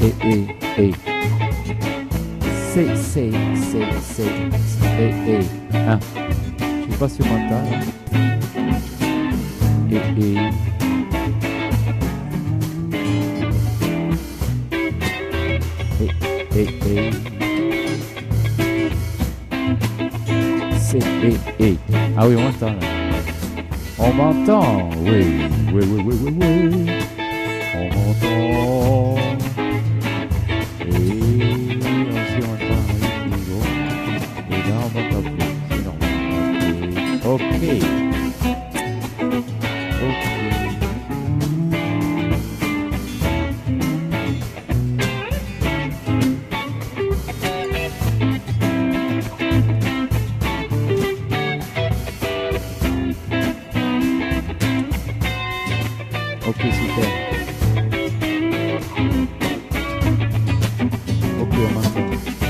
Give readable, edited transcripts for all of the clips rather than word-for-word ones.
et. Et. Hein. Je sais pas si on m'entend. Et. Et. Et. Ah oui, on m'entend là. On m'entend, oui. On m'entend. Et on m'entend avec Nigo. Et là, on m'entend plus. C'est normal. Ok. Ok, super. Ok, on m'entend.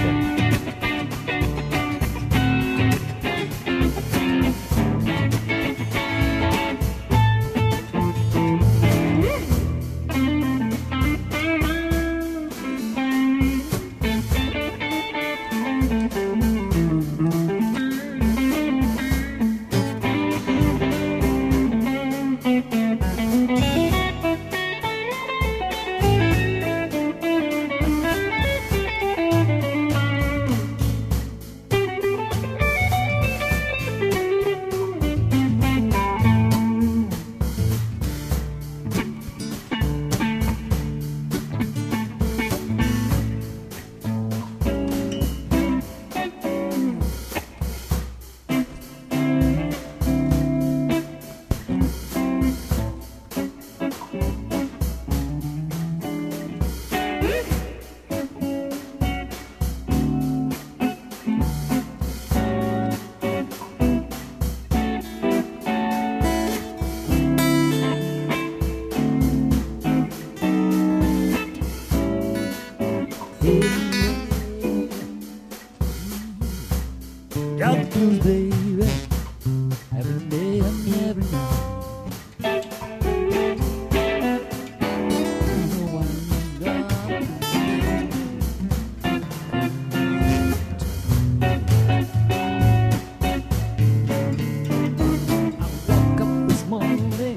Got blues, baby, every day and every night. No one got I woke up this morning.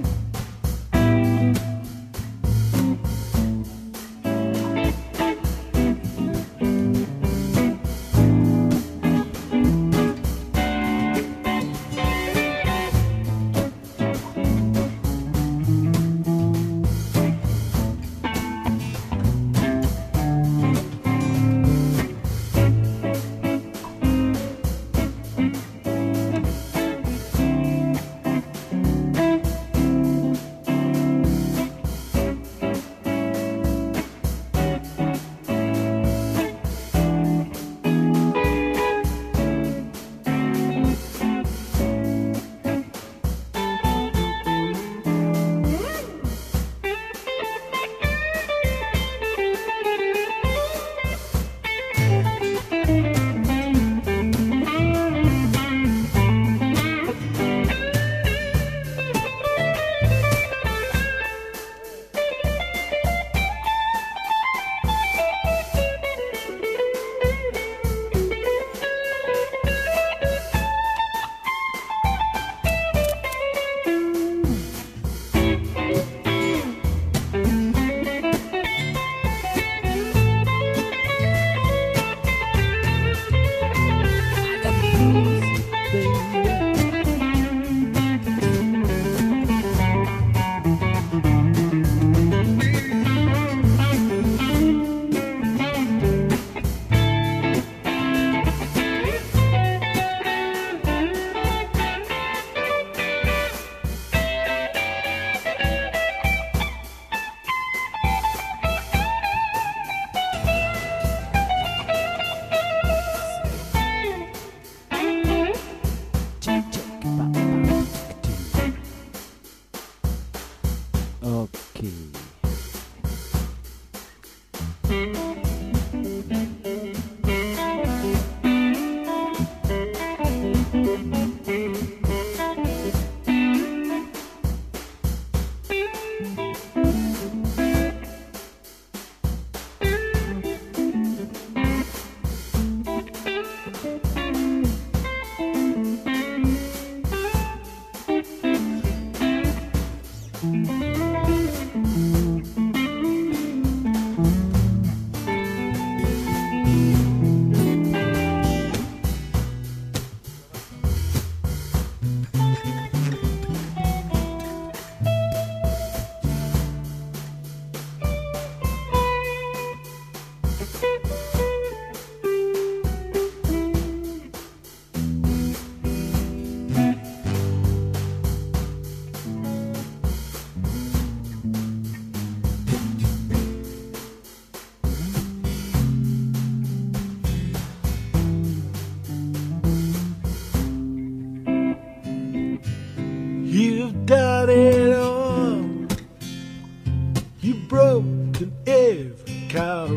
out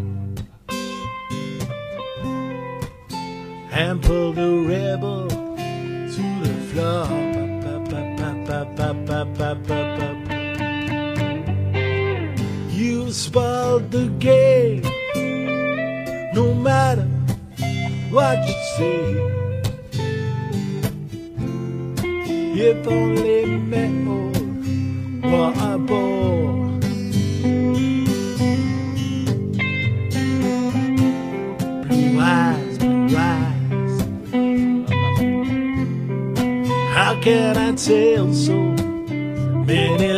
and pull the rebel to the floor. You spoiled the game, no matter what you say. If only metal were a bore. Blue eyes, how can I tell so many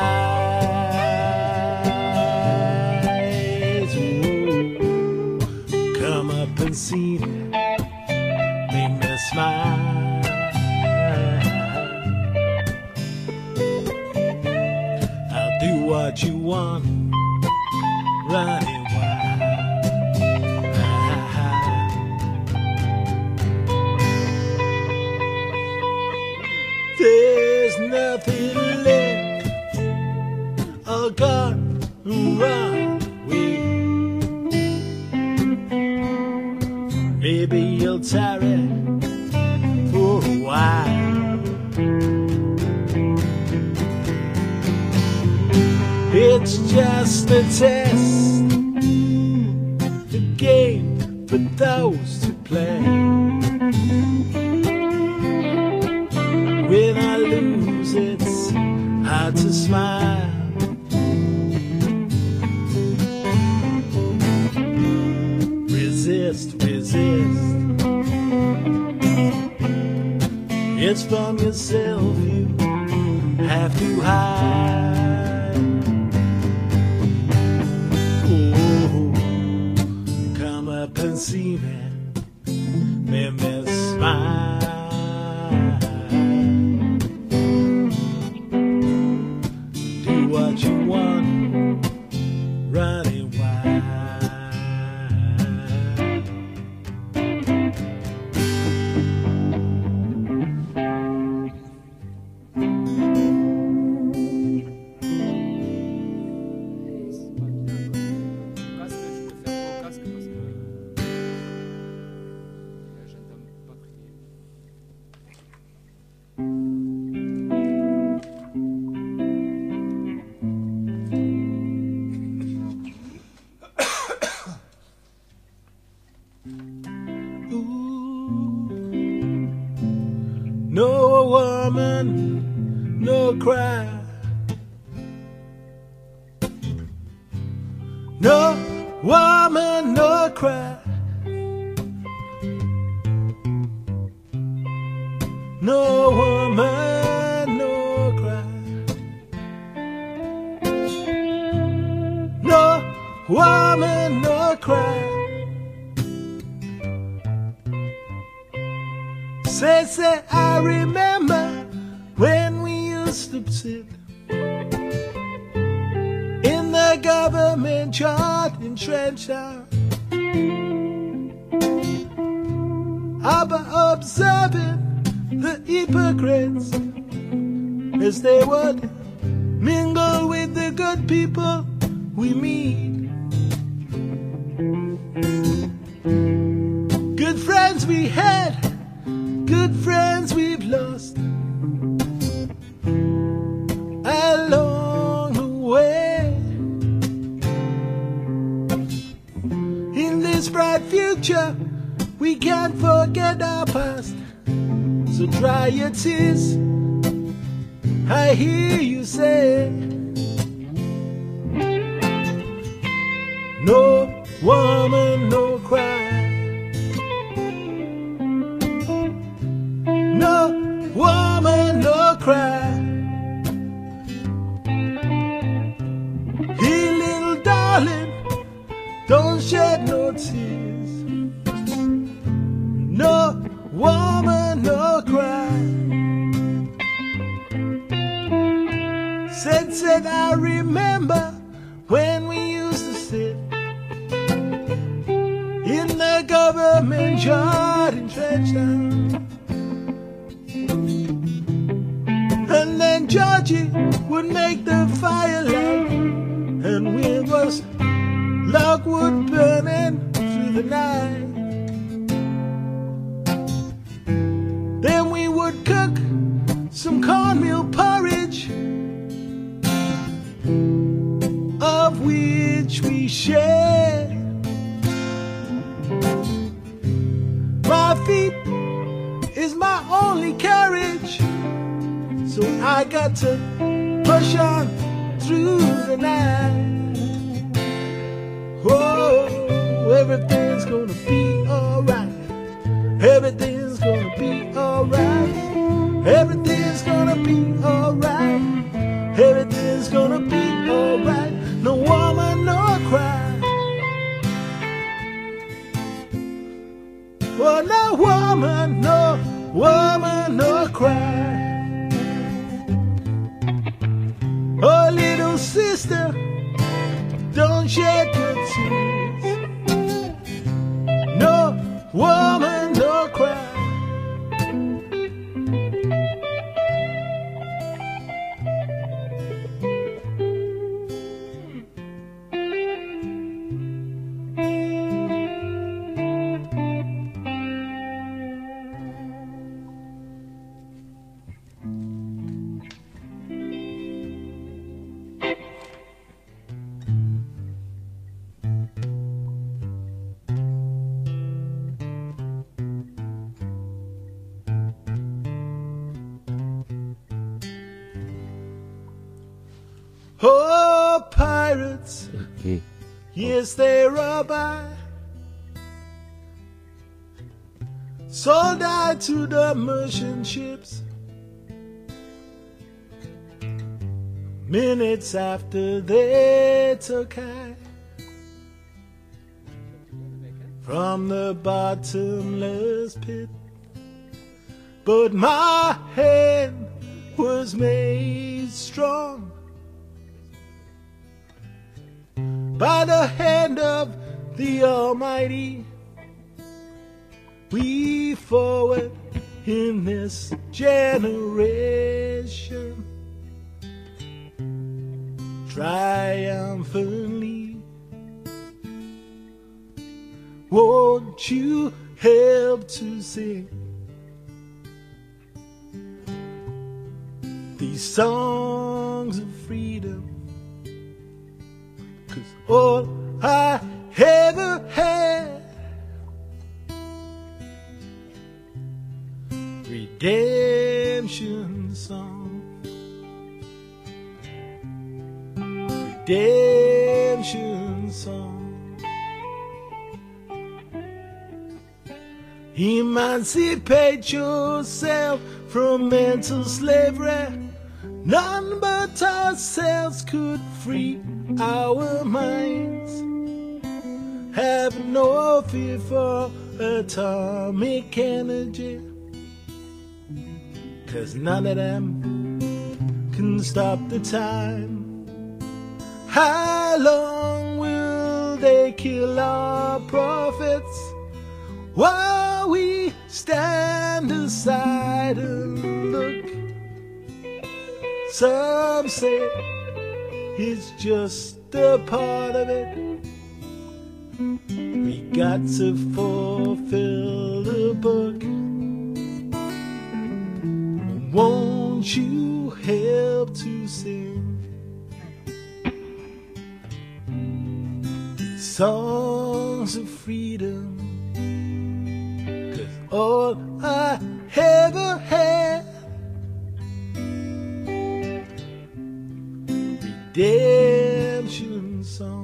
lies? Ooh, come up and see me, make me smile. What you want, running wild. There's nothing left, all gone, run away. Maybe you'll tarry for a while. It's just a test, a game for those to play. When I lose, it's hard to smile. Resist, resist. It's from yourself you have to hide. And see me, make me smile. Do what you want, running wild. No woman, no cry. No woman, no cry. No woman, no cry. No woman, no cry. Say, I remember when we used to sit in the government yard in Trenchtown, observing the hypocrites as they would mingle with the good people we meet. Good friends we had, good friends we've lost along the way. In this bright future, we can't forget our past. So dry your tears, I hear you say. No woman, no cry. No woman, no cry. Hey, little darling, don't shed no tears. No woman, no cry. Said, I remember when we used to sit in the government yard in Trenchtown. And then Georgie would make the fire light, and we was logwood burning through the night. Then we would cook some cornmeal porridge, of which we shared. My feet is my only carriage, so I got to push on through the night. Oh, everything's gonna be alright. Everything's gonna be alright. Everything's gonna be alright. Everything's gonna be alright. No woman, no cry. Oh, no woman, no cry. Oh, little sister, don't shed your tears. No woman, no cry. Oh, pirates, Okay. yes, they rob I. Sold I to the merchant ships. Minutes after they took I from the bottomless pit. But my hand was made strong by the hand of the Almighty. We forward in this generation triumphantly. Won't you help to sing these songs of freedom? 'Cause all I ever had, redemption song, redemption song. Emancipate yourself from mental slavery. None but ourselves could free our minds. Have no fear for atomic energy, 'cause none of them can stop the time. How long will they kill our prophets while we stand aside and look? Some say it's just a part of it. We got to fulfill the book. Won't you help to sing songs of freedom? 'Cause all I ever had, redemption song.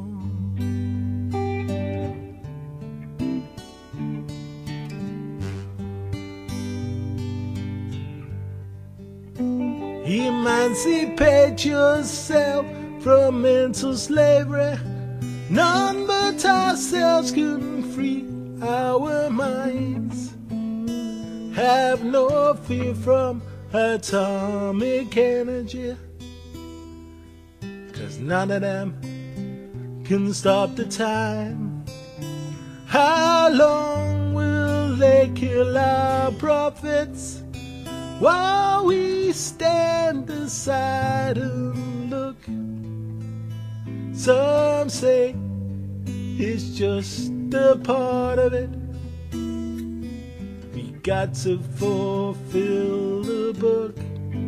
Emancipate yourself from mental slavery. None but ourselves can free our minds. Have no fear from atomic energy, 'cause none of them can stop the time. How long will they kill our prophets while we stand aside and look? Some say is just a part of it. We got to fulfill the book.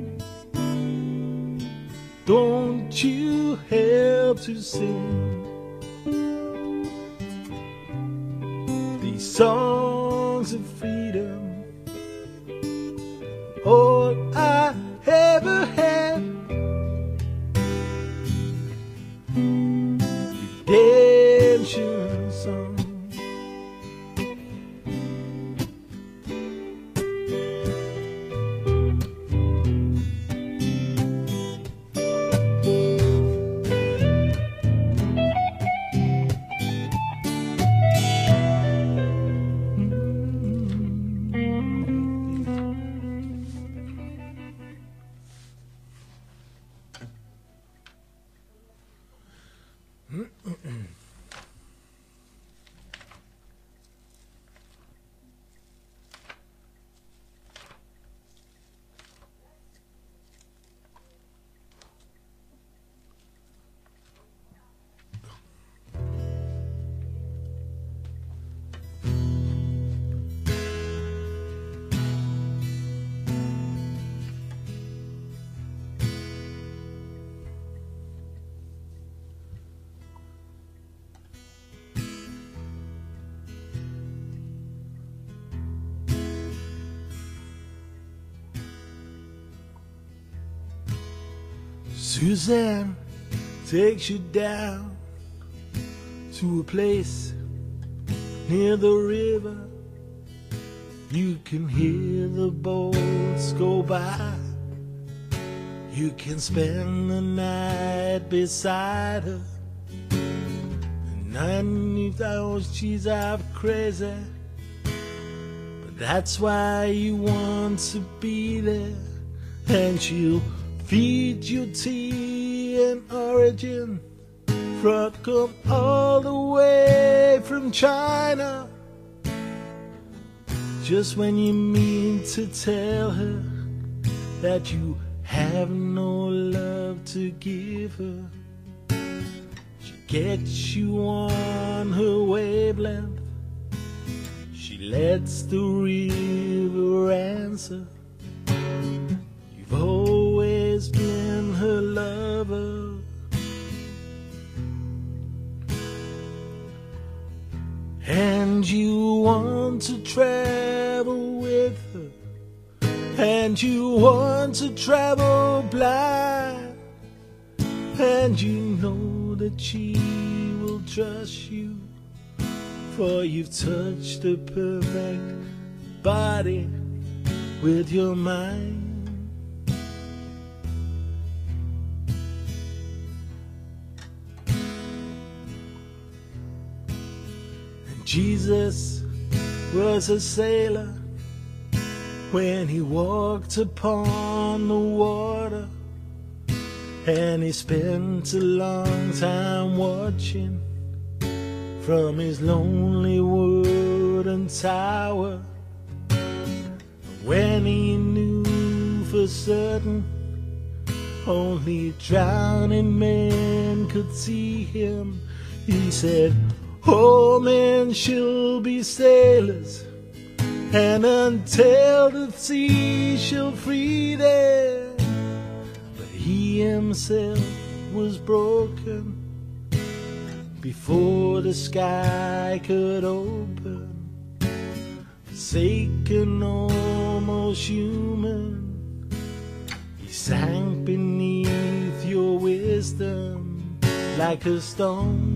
Don't you help to sing these songs of freedom. All I ever had, redemption song. Suzanne takes you down to a place near the river. You can hear the boats go by. You can spend the night beside her. And underneath those she's half crazy, but that's why you want to be there. And she'll feed you tea and origin, fruit come all the way from China. Just when you mean to tell her that you have no love to give her, she gets you on her wavelength. She lets the river answer. You've always been her lover. And you want to travel with her, and you want to travel blind, and you know that she will trust you, for you've touched a perfect body with your mind. Jesus was a sailor when he walked upon the water, and he spent a long time watching from his lonely wooden tower. When he knew for certain only drowning men could see him, he said, all men shall be sailors, and until the sea shall free them. But he himself was broken before the sky could open. Forsaken, almost human, he sank beneath your wisdom like a stone.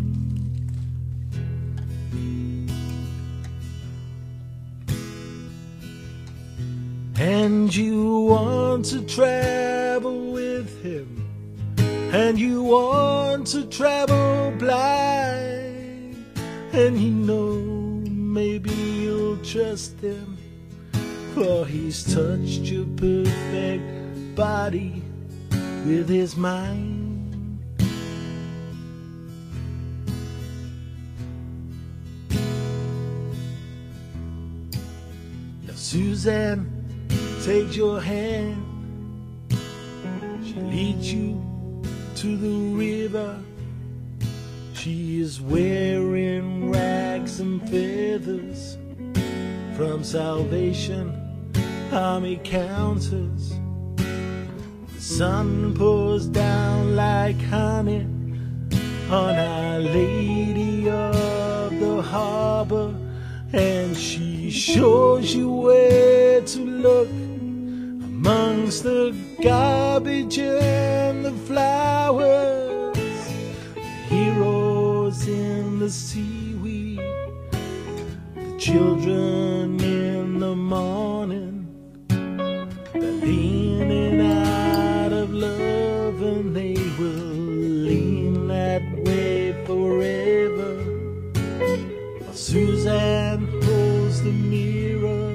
And you want to travel with him, and you want to travel blind, and you know maybe you'll trust him, for he's touched your perfect body with his mind. Now Suzanne takes your hand, she leads you to the river. She is wearing rags and feathers from Salvation Army counters. The sun pours down like honey on Our Lady of the Harbor, and she shows you where to look amongst the garbage and the flowers, the heroes in the seaweed, the children in the morning, they're in and out of love, and they will lean that way forever. While Suzanne holds the mirror,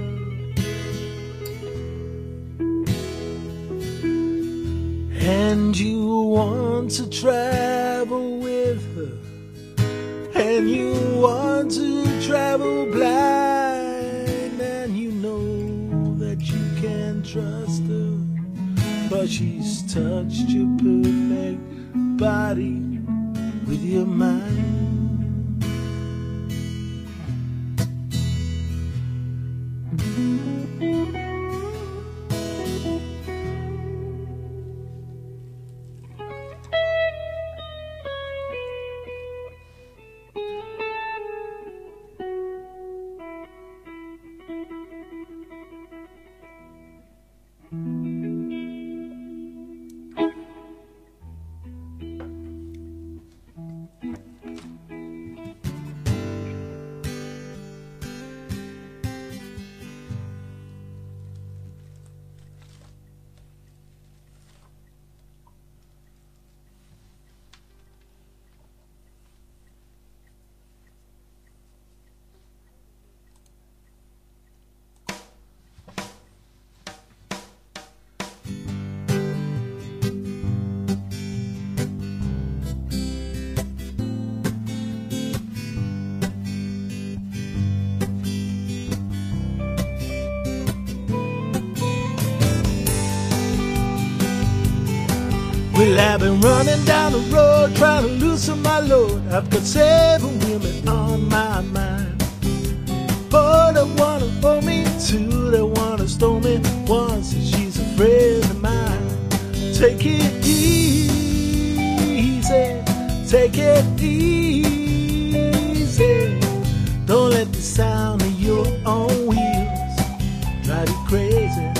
and you want to travel with her, and you want to travel blind, and you know that you can trust her, but she's touched your perfect body with your mind. Well, I've been running down the road trying to loosen my load. I've got 7 women on my mind. 4 that wanna owe me, 2 that wanna stole me, 1 says she's a friend of mine. Take it easy, take it easy. Don't let the sound of your own wheels drive you crazy.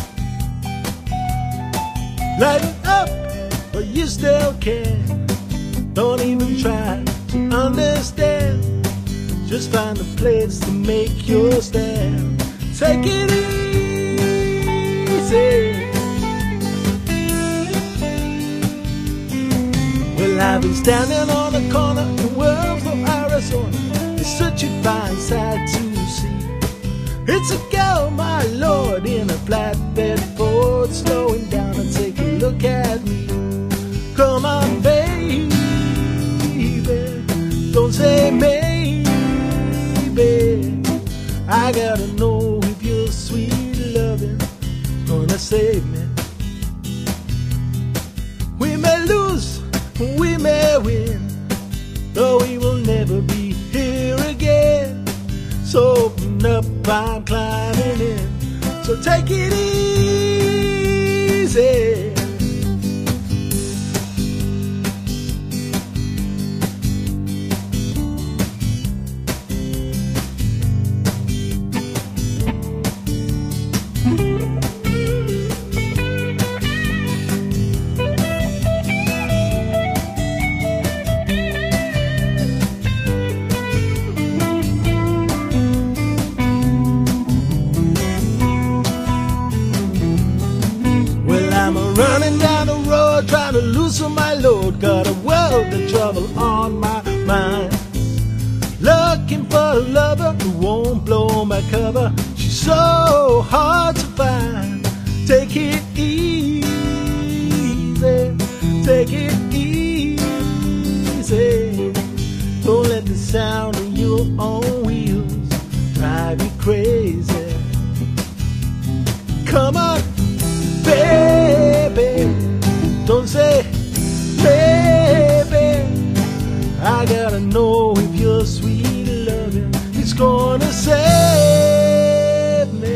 Lighten up, but you still can. Don't even try to understand. Just find a place to make your stand. Take it easy. Well, I've been standing on a corner in Wormslow, Arizona. It's such a fine sight to see. It's a girl, my lord, in a flatbed Ford, slowing down and take a look at me. Come on, baby, don't say maybe. I gotta know if your sweet loving gonna save me. We may lose, we may win, though we will never be here again. So open up, I'm climbing in. So take it easy. Running down the road, trying to loosen my load. Got a world of trouble on my mind. Looking for a lover who won't blow my cover. She's so hard to find. Take it easy, take it easy. Don't let the sound of your own wheels drive you crazy. Come on, baby, don't say maybe. I gotta know wanna save me.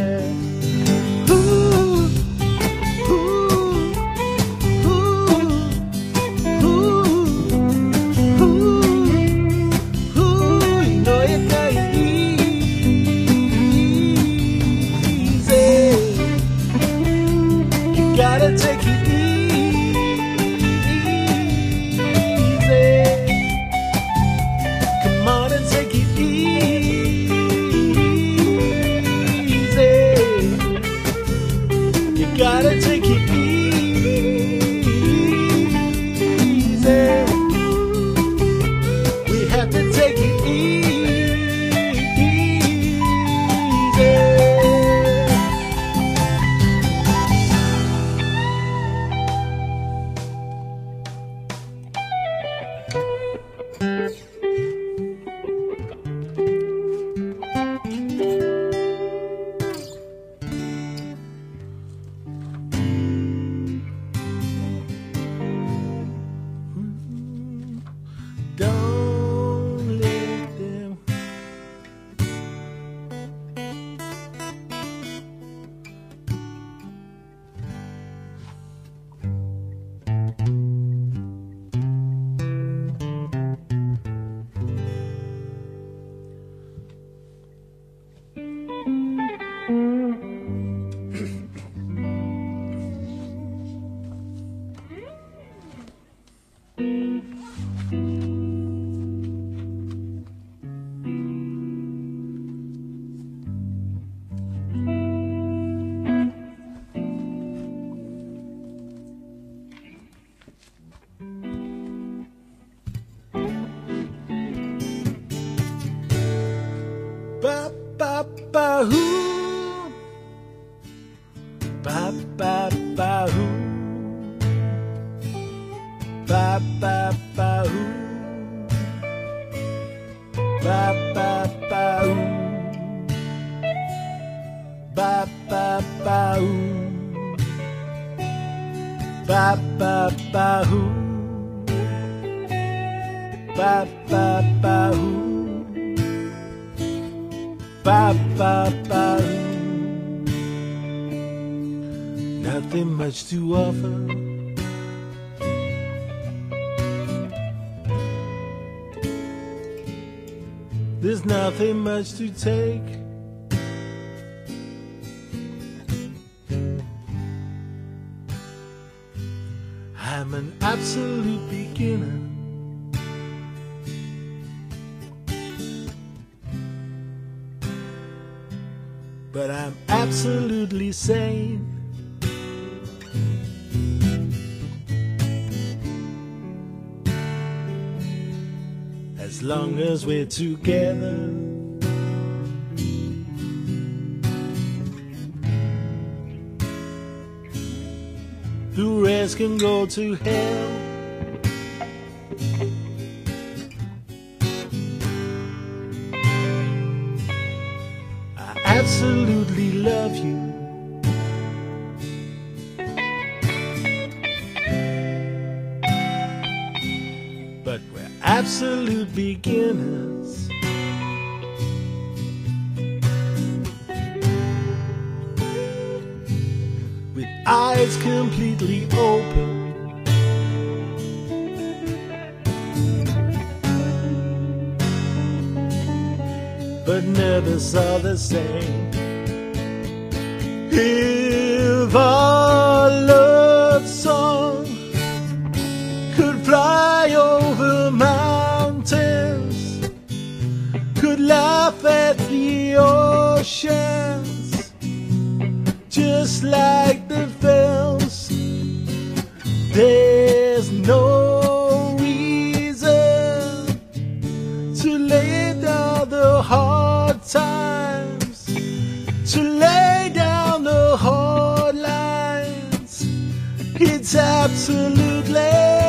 Ooh, ooh, ooh, ooh, ooh, ooh. You know you got it easy. You gotta take it easy. Come on and take it easy. You gotta take it easy. We have to take it easy. Don't let them ba ba ba hoo, ba ba ba hoo, ba ba ba hoo, ba ba ba hoo, ba ba ba hoo, ba ba ba hoo, ba ba ba hoo. Ba ba ba. Nothing much to offer. There's nothing much to take. I'm an absolute beginner. But I'm absolutely sane. As long as we're together. The rest can go to hell. Absolutely love you. But we're absolute beginners. With eyes completely open. But never saw the same. If our love song could fly over mountains, could laugh at the oceans, just like the films, there's no reason to lay down the hard times, to lay down the hard lines. It's absolutely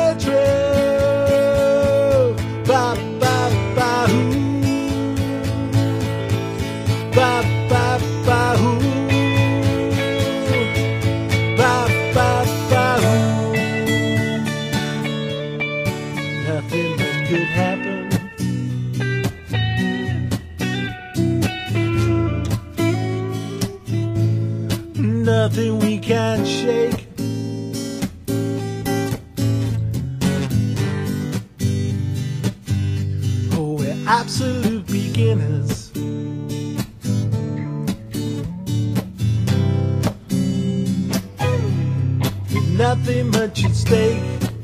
true. Ba ba ba hoo, ba ba ba hoo, ba ba ba hoo. Nothing that could happen. absolute beginners. With nothing much at stake.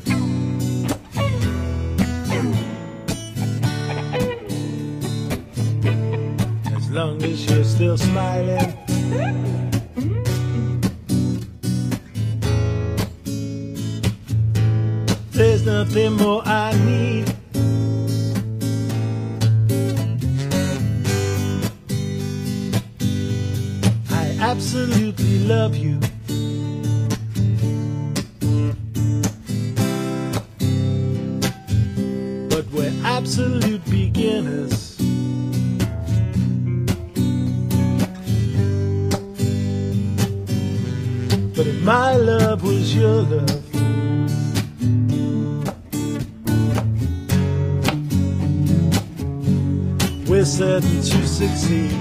As long as you're still smiling. There's nothing more I need. I absolutely love you. But we're absolute beginners. But if my love was your love, we're certain to succeed.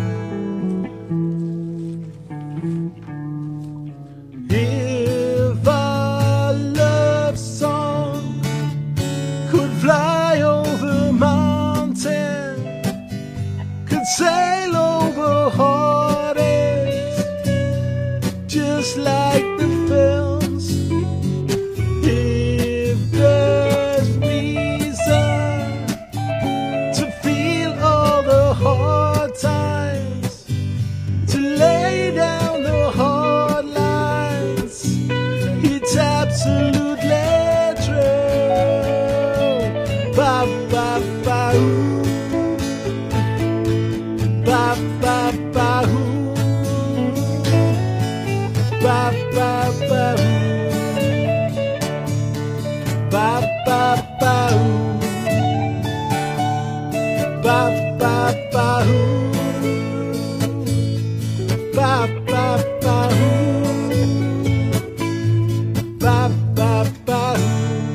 If our love song could fly over mountains, could sail over heartaches, just like the films. If there's reason to feel all the hard times, to lay down the hard lines, it's absolutely true. Ba ba ba ooh, ba ba ba ooh, ba ba ba ooh, ba ba ba ooh. Ba ba ba ooh, ba ba ba ooh, ba ba ba ooh.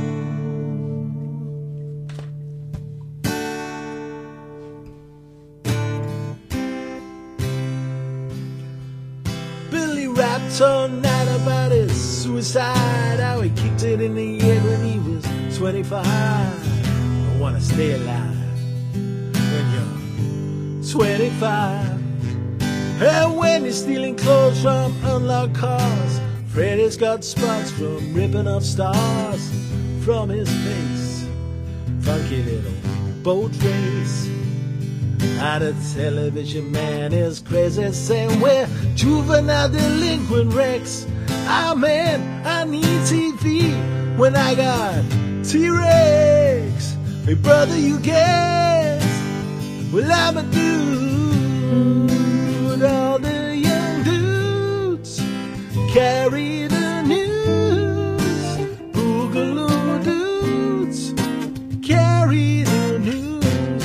Billy rapped all night about his suicide, how he kicked it in the air when he was 25. I wanna stay alive when you're 25. And when you're stealing clothes from unlocked cars, Freddy's got spots from ripping off stars from his face. Funky little boat race. How the television man is crazy, saying we're juvenile delinquent wrecks. Ah man, I need TV when I got T-Rex. Hey brother, you guess, well I'm a dude. All the young dudes carry the news. Boogaloo dudes carry the news.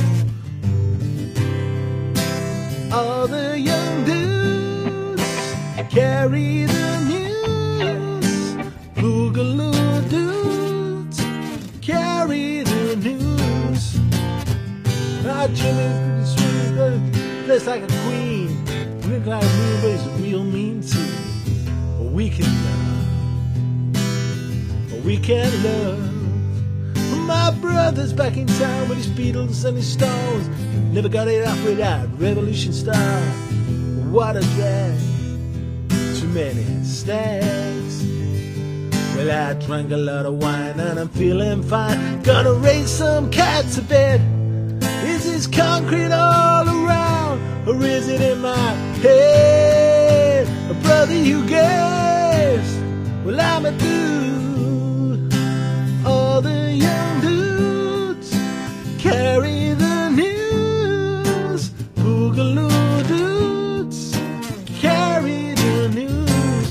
All the young dudes carry the news. Boogaloo dudes carry the news. Ah, Jimmy's pretty sweet, dressed like a queen. We look like a mean, but he's real mean too. But we can love. But we can love. My brother's back in town with his Beatles and his Stones. Never got it off without Revolution Star. What a drag. Too many snags. Well, I drank a lot of wine and I'm feeling fine. Gonna raise some cats to bed. Is this concrete all around, or is it in my head? Brother, you guess, well I'm a dude. All the young dudes carry the news. Boogaloo dudes carry the news.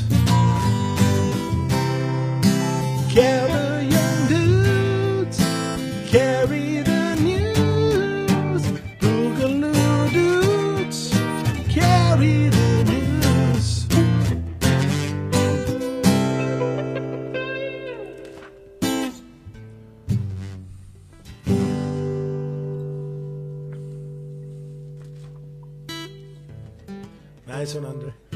Carry the young dudes carry the news. Boogaloo dudes carry the news. Nice one, Andre.